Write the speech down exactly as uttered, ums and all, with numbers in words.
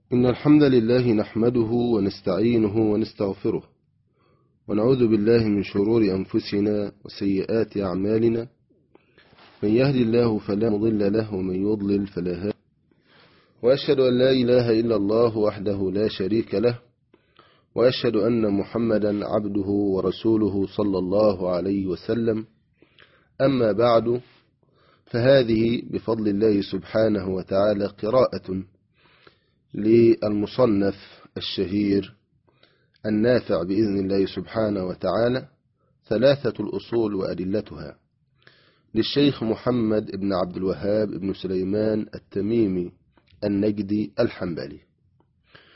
إن الحمد لله نحمده ونستعينه ونستغفره ونعوذ بالله من شرور أنفسنا وسيئات أعمالنا. من يهدي الله فلا مضل له ومن يضلل فلا هادي. وأشهد أن لا إله إلا الله وحده لا شريك له، وأشهد أن محمدا عبده ورسوله صلى الله عليه وسلم. أما بعد، فهذه بفضل الله سبحانه وتعالى قراءة للمصنف الشهير النافع بإذن الله سبحانه وتعالى ثلاثة الأصول وأدلتها للشيخ محمد بن عبد الوهاب بن سليمان التميمي النجدي الحنبلي.